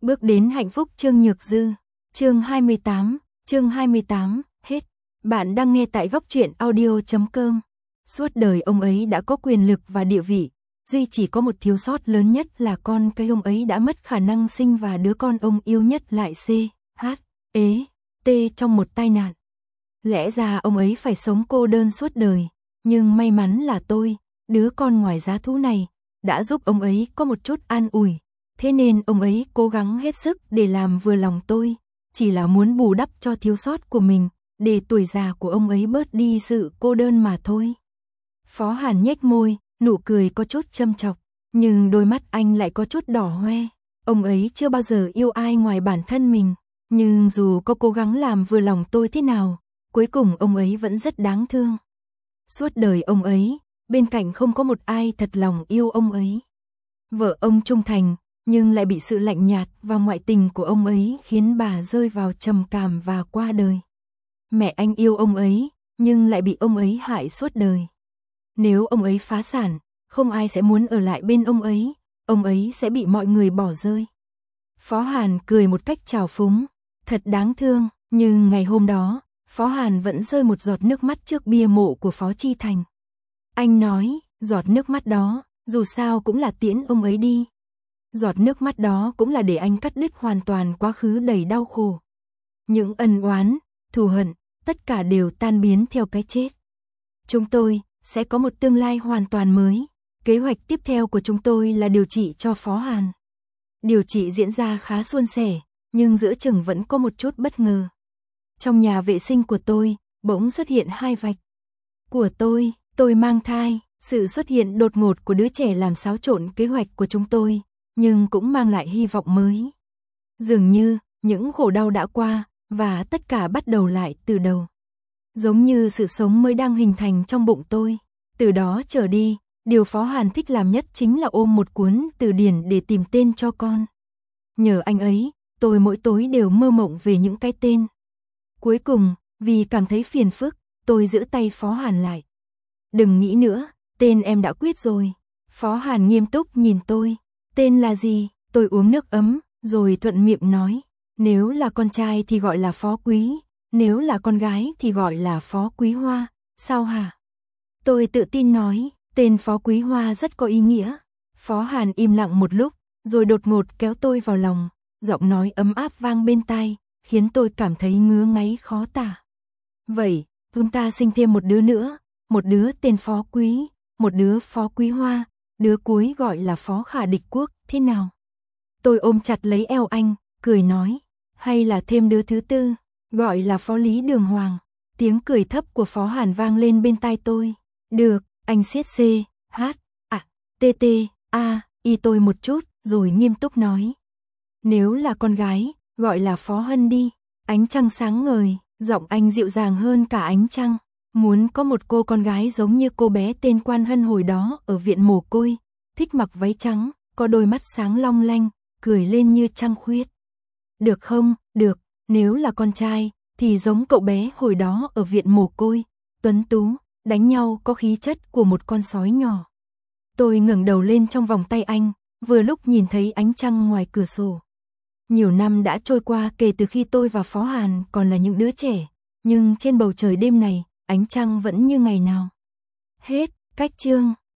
Bước đến hạnh phúc Trương Nhược Dư, chương 28, hết. Bạn đang nghe tại góc truyện audio.com. Suốt đời ông ấy đã có quyền lực và địa vị, duy chỉ có một thiếu sót lớn nhất là con cái ông ấy đã mất khả năng sinh và đứa con ông yêu nhất lại T trong một tai nạn. Lẽ ra ông ấy phải sống cô đơn suốt đời, nhưng may mắn là tôi, đứa con ngoài giá thú này, đã giúp ông ấy có một chút an ủi. Thế nên ông ấy cố gắng hết sức để làm vừa lòng tôi, chỉ là muốn bù đắp cho thiếu sót của mình, để tuổi già của ông ấy bớt đi sự cô đơn mà thôi. Phó Hàn nhếch môi, nụ cười có chút châm chọc, nhưng đôi mắt anh lại có chút đỏ hoe. Ông ấy chưa bao giờ yêu ai ngoài bản thân mình, nhưng dù có cố gắng làm vừa lòng tôi thế nào, cuối cùng ông ấy vẫn rất đáng thương. Suốt đời ông ấy, bên cạnh không có một ai thật lòng yêu ông ấy. Vợ ông trung thành, nhưng lại bị sự lạnh nhạt và ngoại tình của ông ấy khiến bà rơi vào trầm cảm và qua đời. Mẹ anh yêu ông ấy, nhưng lại bị ông ấy hại suốt đời. Nếu ông ấy phá sản, không ai sẽ muốn ở lại bên ông ấy sẽ bị mọi người bỏ rơi. Phó Hàn cười một cách trào phúng, thật đáng thương, nhưng ngày hôm đó, Phó Hàn vẫn rơi một giọt nước mắt trước bia mộ của Phó Chi Thành. Anh nói, giọt nước mắt đó, dù sao cũng là tiễn ông ấy đi. Giọt nước mắt đó cũng là để anh cắt đứt hoàn toàn quá khứ đầy đau khổ. Những ân oán, thù hận, tất cả đều tan biến theo cái chết. Chúng tôi sẽ có một tương lai hoàn toàn mới. Kế hoạch tiếp theo của chúng tôi là điều trị cho Phó Hàn. Điều trị diễn ra khá suôn sẻ, nhưng giữa chừng vẫn có một chút bất ngờ. Trong nhà vệ sinh của tôi, bỗng xuất hiện hai vạch. Của tôi mang thai, sự xuất hiện đột ngột của đứa trẻ làm xáo trộn kế hoạch của chúng tôi, nhưng cũng mang lại hy vọng mới. Dường như, những khổ đau đã qua, và tất cả bắt đầu lại từ đầu. Giống như sự sống mới đang hình thành trong bụng tôi. Từ đó trở đi, điều Phó Hàn thích làm nhất chính là ôm một cuốn từ điển để tìm tên cho con. Nhờ anh ấy, tôi mỗi tối đều mơ mộng về những cái tên. Cuối cùng, vì cảm thấy phiền phức, tôi giữ tay Phó Hàn lại. Đừng nghĩ nữa, tên em đã quyết rồi. Phó Hàn nghiêm túc nhìn tôi. Tên là gì? Tôi uống nước ấm, rồi thuận miệng nói. Nếu là con trai thì gọi là Phó Quý, nếu là con gái thì gọi là Phó Quý Hoa. Sao hả? Tôi tự tin nói, tên Phó Quý Hoa rất có ý nghĩa. Phó Hàn im lặng một lúc, rồi đột ngột kéo tôi vào lòng, giọng nói ấm áp vang bên tai, khiến tôi cảm thấy ngứa ngáy khó tả. Vậy, chúng ta sinh thêm một đứa nữa, một đứa tên Phó Quý, một đứa Phó Quý Hoa, đứa cuối gọi là Phó Khả Địch Quốc, thế nào? Tôi ôm chặt lấy eo anh, cười nói, hay là thêm đứa thứ tư, gọi là Phó Lý Đường Hoàng. Tiếng cười thấp của Phó Hàn vang lên bên tai tôi. Được, anh siết y tôi một chút, rồi nghiêm túc nói. Nếu là con gái, gọi là Phó Hân đi. Ánh trăng sáng ngời, giọng anh dịu dàng hơn cả ánh trăng. Muốn có một cô con gái giống như cô bé tên Quan Hân hồi đó ở viện mồ côi, thích mặc váy trắng, có đôi mắt sáng long lanh, cười lên như trăng khuyết. Được không? Được, nếu là con trai, thì giống cậu bé hồi đó ở viện mồ côi, tuấn tú, đánh nhau có khí chất của một con sói nhỏ. Tôi ngẩng đầu lên trong vòng tay anh, vừa lúc nhìn thấy ánh trăng ngoài cửa sổ. Nhiều năm đã trôi qua kể từ khi tôi và Phó Hàn còn là những đứa trẻ, nhưng trên bầu trời đêm này, ánh trăng vẫn như ngày nào. Hết, cách chương.